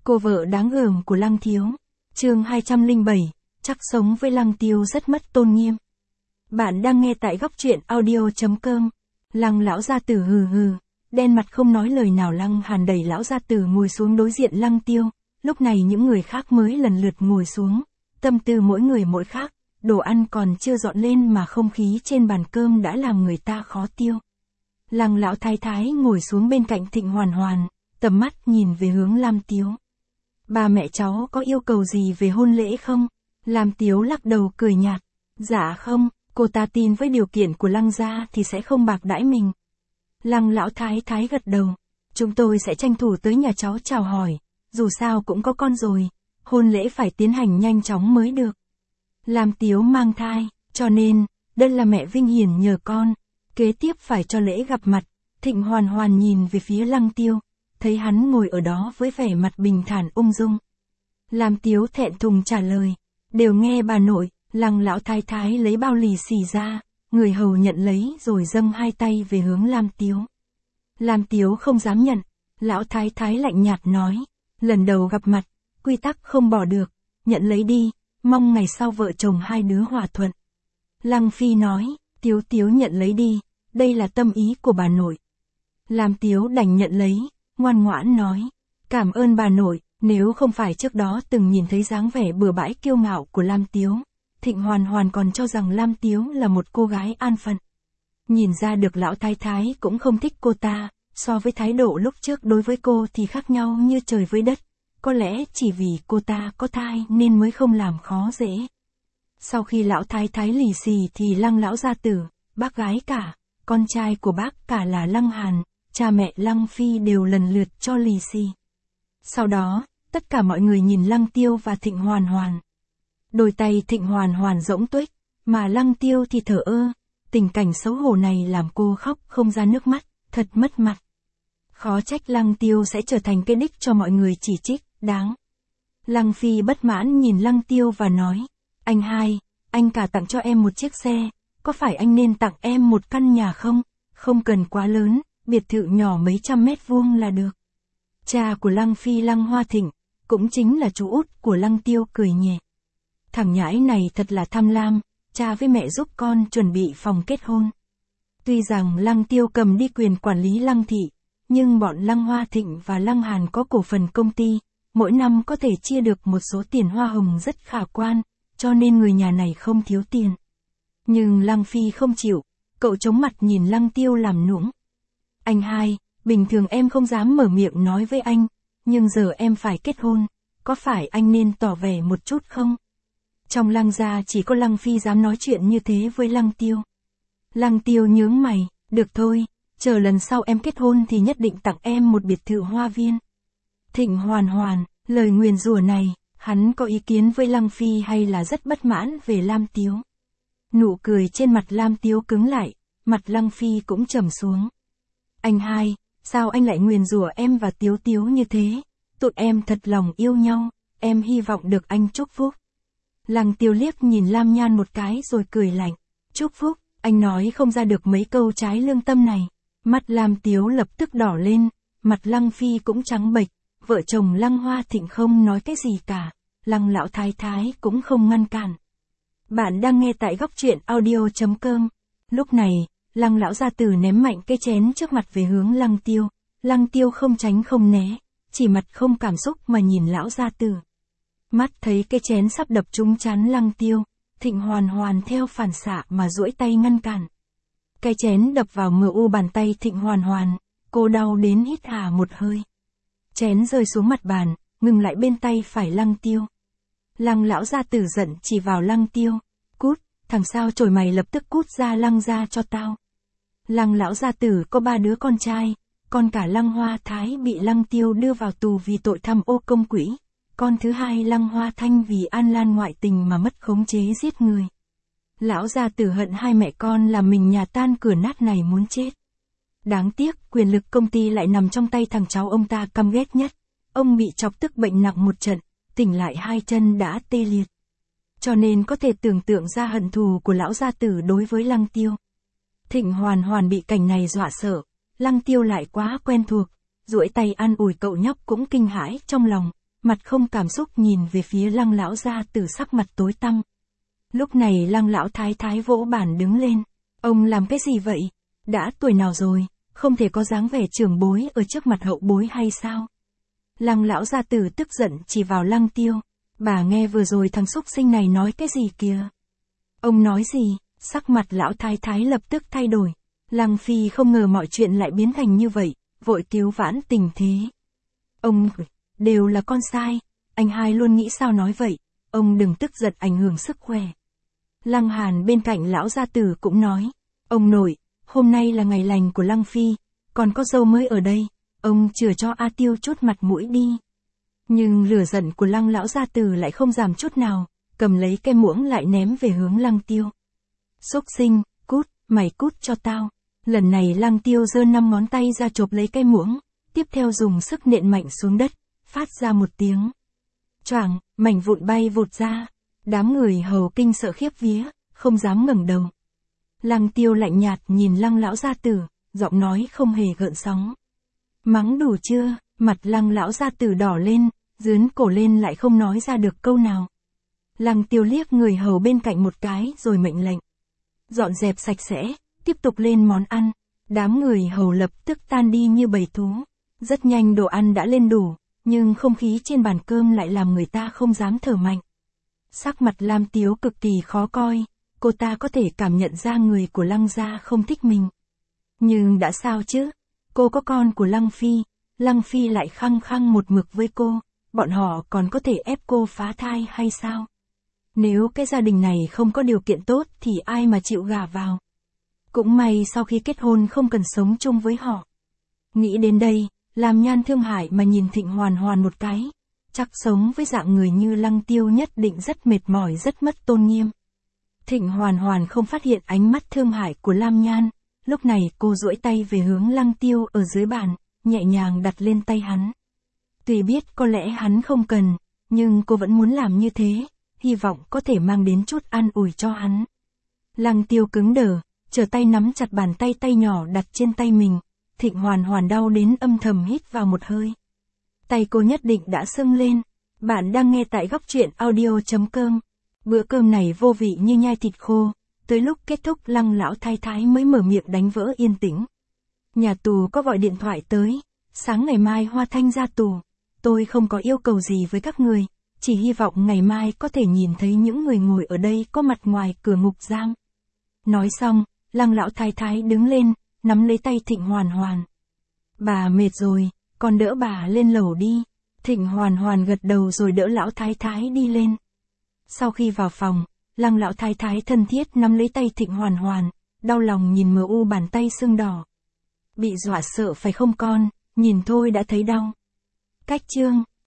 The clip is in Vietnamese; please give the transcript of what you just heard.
Cô vợ đáng gờm của Lăng Thiếu. Chương 207, chắc sống với Lăng Tiêu rất mất tôn nghiêm. Bạn đang nghe tại góc truyện audio.com. Lăng lão gia tử hừ hừ, đen mặt không nói lời nào. Lăng Hàn đẩy lão gia tử ngồi xuống đối diện Lăng Tiêu. Lúc này những người khác mới lần lượt ngồi xuống. Tâm tư mỗi người mỗi khác, đồ ăn còn chưa dọn lên mà không khí trên bàn cơm đã làm người ta khó tiêu. Lăng lão thái thái ngồi xuống bên cạnh Thịnh Hoàn Hoàn, tầm mắt nhìn về hướng Lam Tiếu. Ba mẹ cháu có yêu cầu gì về hôn lễ không? Lam Tiếu lắc đầu cười nhạt. Dạ không, cô ta tin với điều kiện của Lăng gia thì sẽ không bạc đãi mình. Lăng lão thái thái gật đầu. Chúng tôi sẽ tranh thủ tới nhà cháu chào hỏi, dù sao cũng có con rồi, hôn lễ phải tiến hành nhanh chóng mới được. Lam Tiếu mang thai, cho nên, đây là mẹ Vinh Hiển nhờ con, kế tiếp phải cho lễ gặp mặt. Thịnh Hoàn Hoàn nhìn về phía Lăng Tiêu, thấy hắn ngồi ở đó với vẻ mặt bình thản ung dung. Lam Tiếu thẹn thùng trả lời, đều nghe bà nội. Lăng lão thái thái lấy bao lì xì ra, người hầu nhận lấy rồi dâng hai tay về hướng Lam Tiếu. Lam Tiếu không dám nhận, lão thái thái lạnh nhạt nói, lần đầu gặp mặt, quy tắc không bỏ được, nhận lấy đi, mong ngày sau vợ chồng hai đứa hòa thuận. Lăng Phi nói, Tiếu Tiếu nhận lấy đi, đây là tâm ý của bà nội. Lam Tiếu đành nhận lấy, ngoan ngoãn nói, cảm ơn bà nội. Nếu không phải trước đó từng nhìn thấy dáng vẻ bừa bãi kiêu ngạo của Lam Tiếu, Thịnh Hoàn Hoàn còn cho rằng Lam Tiếu là một cô gái an phận. Nhìn ra được lão thái thái cũng không thích cô ta, so với thái độ lúc trước đối với cô thì khác nhau như trời với đất, có lẽ chỉ vì cô ta có thai nên mới không làm khó dễ. Sau khi lão thái thái lì xì thì Lăng lão gia tử, bác gái cả, con trai của bác cả là Lăng Hàn, cha mẹ Lăng Phi đều lần lượt cho lì xì. Sau đó, tất cả mọi người nhìn Lăng Tiêu và Thịnh Hoàn Hoàn. Đôi tay Thịnh Hoàn Hoàn rỗng tuếch, mà Lăng Tiêu thì thở ơ. Tình cảnh xấu hổ này làm cô khóc không ra nước mắt, thật mất mặt. Khó trách Lăng Tiêu sẽ trở thành cái đích cho mọi người chỉ trích, đáng. Lăng Phi bất mãn nhìn Lăng Tiêu và nói, anh hai, anh cả tặng cho em một chiếc xe, có phải anh nên tặng em một căn nhà không? Không cần quá lớn, biệt thự nhỏ mấy trăm mét vuông là được. Cha của Lăng Phi Lăng Hoa Thịnh, cũng chính là chú út của Lăng Tiêu cười nhẹ. Thằng nhãi này thật là tham lam, cha với mẹ giúp con chuẩn bị phòng kết hôn. Tuy rằng Lăng Tiêu cầm đi quyền quản lý Lăng Thị, nhưng bọn Lăng Hoa Thịnh và Lăng Hàn có cổ phần công ty, mỗi năm có thể chia được một số tiền hoa hồng rất khả quan, cho nên người nhà này không thiếu tiền. Nhưng Lăng Phi không chịu, cậu chống mặt nhìn Lăng Tiêu làm nũng. Anh hai, bình thường em không dám mở miệng nói với anh, nhưng giờ em phải kết hôn, có phải anh nên tỏ vẻ một chút không? Trong Lăng gia chỉ có Lăng Phi dám nói chuyện như thế với Lăng Tiêu. Lăng Tiêu nhướng mày, được thôi, chờ lần sau em kết hôn thì nhất định tặng em một biệt thự hoa viên. Thịnh Hoàn Hoàn, lời nguyền rủa này, hắn có ý kiến với Lăng Phi hay là rất bất mãn về Lam Tiếu? Nụ cười trên mặt Lam Tiếu cứng lại, mặt Lăng Phi cũng trầm xuống. Anh hai, sao anh lại nguyền rủa em và Tiếu Tiếu như thế? Tụi em thật lòng yêu nhau, em hy vọng được anh chúc phúc. Lăng Tiêu liếc nhìn Lam Nhan một cái rồi cười lạnh. Chúc phúc, anh nói không ra được mấy câu trái lương tâm này. Mắt Lam Tiếu lập tức đỏ lên, mặt Lăng Phi cũng trắng bệch, vợ chồng Lăng Hoa Thịnh không nói cái gì cả, Lăng lão thái thái cũng không ngăn cản. Bạn đang nghe tại góc truyện audio.com. Lúc này, Lăng lão gia tử ném mạnh cái chén trước mặt về hướng Lăng Tiêu. Lăng Tiêu không tránh không né, chỉ mặt không cảm xúc mà nhìn lão gia tử. Mắt thấy cái chén sắp đập trúng trán Lăng Tiêu, Thịnh Hoàn Hoàn theo phản xạ mà duỗi tay ngăn cản. Cái chén đập vào mu bàn tay Thịnh Hoàn Hoàn, cô đau đến hít hà một hơi. Chén rơi xuống mặt bàn, ngừng lại bên tay phải Lăng Tiêu. Lăng lão gia tử giận chỉ vào Lăng Tiêu, cút, thằng sao chổi mày lập tức cút ra Lăng gia cho tao. Lăng lão gia tử có 3 đứa con trai, con cả Lăng Hoa Thái bị Lăng Tiêu đưa vào tù vì tội tham ô công quỹ. Con thứ hai Lăng Hoa Thanh vì An Lan ngoại tình mà mất khống chế giết người. Lão gia tử hận hai mẹ con làm mình nhà tan cửa nát này muốn chết. Đáng tiếc quyền lực công ty lại nằm trong tay thằng cháu ông ta căm ghét nhất. Ông bị chọc tức bệnh nặng một trận, tỉnh lại hai chân đã tê liệt. Cho nên có thể tưởng tượng ra hận thù của lão gia tử đối với Lăng Tiêu. Thịnh Hoàn Hoàn bị cảnh này dọa sợ, Lăng Tiêu lại quá quen thuộc, duỗi tay an ủi cậu nhóc cũng kinh hãi trong lòng. mặt không cảm xúc nhìn về phía Lăng lão gia tử sắc mặt tối tăm. Lúc này Lăng lão thái thái vỗ bàn đứng lên. Ông làm cái gì vậy? Đã tuổi nào rồi, không thể có dáng vẻ trưởng bối ở trước mặt hậu bối hay sao? Lăng lão gia tử tức giận chỉ vào Lăng Tiêu. Bà nghe vừa rồi thằng súc sinh này nói cái gì kìa? Ông nói gì? Sắc mặt lão thái thái lập tức thay đổi. Lăng Phi không ngờ mọi chuyện lại biến thành như vậy, vội cứu vãn tình thế. Ông, đều là con sai, anh hai luôn nghĩ sao nói vậy, ông đừng tức giận ảnh hưởng sức khỏe. Lăng Hàn bên cạnh lão gia tử cũng nói, ông nội, hôm nay là ngày lành của Lăng Phi, còn có dâu mới ở đây, ông chừa cho A Tiêu chút mặt mũi đi. Nhưng lửa giận của Lăng lão gia tử lại không giảm chút nào, cầm lấy cái muỗng lại ném về hướng Lăng Tiêu. Xúc sinh, cút, mày cút cho tao. Lần này Lăng Tiêu giơ 5 ngón tay ra chộp lấy cái muỗng, tiếp theo dùng sức nện mạnh xuống đất, phát ra một tiếng choảng, mảnh vụn bay vụt ra. Đám người hầu kinh sợ khiếp vía, không dám ngẩng đầu. Lăng Tiêu lạnh nhạt nhìn Lăng lão gia tử, giọng nói không hề gợn sóng. Mắng đủ chưa? Mặt Lăng lão gia tử đỏ lên, dướn cổ lên lại không nói ra được câu nào. Lăng Tiêu liếc người hầu bên cạnh một cái rồi mệnh lệnh. Dọn dẹp sạch sẽ, tiếp tục lên món ăn. Đám người hầu lập tức tan đi như bầy thú. Rất nhanh đồ ăn đã lên đủ, nhưng không khí trên bàn cơm lại làm người ta không dám thở mạnh. Sắc mặt Lam Tiếu cực kỳ khó coi, cô ta có thể cảm nhận ra người của Lăng gia không thích mình. Nhưng đã sao chứ? Cô có con của Lăng Phi lại khăng khăng một mực với cô, bọn họ còn có thể ép cô phá thai hay sao? Nếu cái gia đình này không có điều kiện tốt thì ai mà chịu gả vào? Cũng may sau khi kết hôn không cần sống chung với họ. Nghĩ đến đây, Lam Nhan thương hại mà nhìn Thịnh Hoàn Hoàn một cái. Chắc sống với dạng người như Lăng Tiêu nhất định rất mệt mỏi rất mất tôn nghiêm. Thịnh Hoàn Hoàn không phát hiện ánh mắt thương hại của Lam Nhan. Lúc này cô duỗi tay về hướng Lăng Tiêu ở dưới bàn, nhẹ nhàng đặt lên tay hắn. Tuy biết có lẽ hắn không cần, nhưng cô vẫn muốn làm như thế, hy vọng có thể mang đến chút an ủi cho hắn. Lăng Tiêu cứng đờ, trở tay nắm chặt bàn tay tay nhỏ đặt trên tay mình. Thịnh Hoàn Hoàn đau đến âm thầm hít vào một hơi. Tay cô nhất định đã sưng lên. Bạn đang nghe tại góc truyện audio.com. Bữa cơm này vô vị như nhai thịt khô. Tới lúc kết thúc Lăng lão thái thái mới mở miệng đánh vỡ yên tĩnh. Nhà tù có gọi điện thoại tới. Sáng ngày mai Hoa Thanh ra tù. Tôi không có yêu cầu gì với các người. Chỉ hy vọng ngày mai có thể nhìn thấy những người ngồi ở đây có mặt ngoài cửa ngục giam. Nói xong, Lăng lão thái thái đứng lên, nắm lấy tay Thịnh Hoàn Hoàn. Bà mệt rồi, con đỡ bà lên lầu đi. Thịnh Hoàn Hoàn gật đầu rồi đỡ lão thái thái đi lên. Sau khi vào phòng, Lăng lão thái thái thân thiết nắm lấy tay Thịnh Hoàn Hoàn, đau lòng nhìn mờ u bàn tay sưng đỏ. Bị dọa sợ phải không con, nhìn thôi đã thấy đau. Cách chương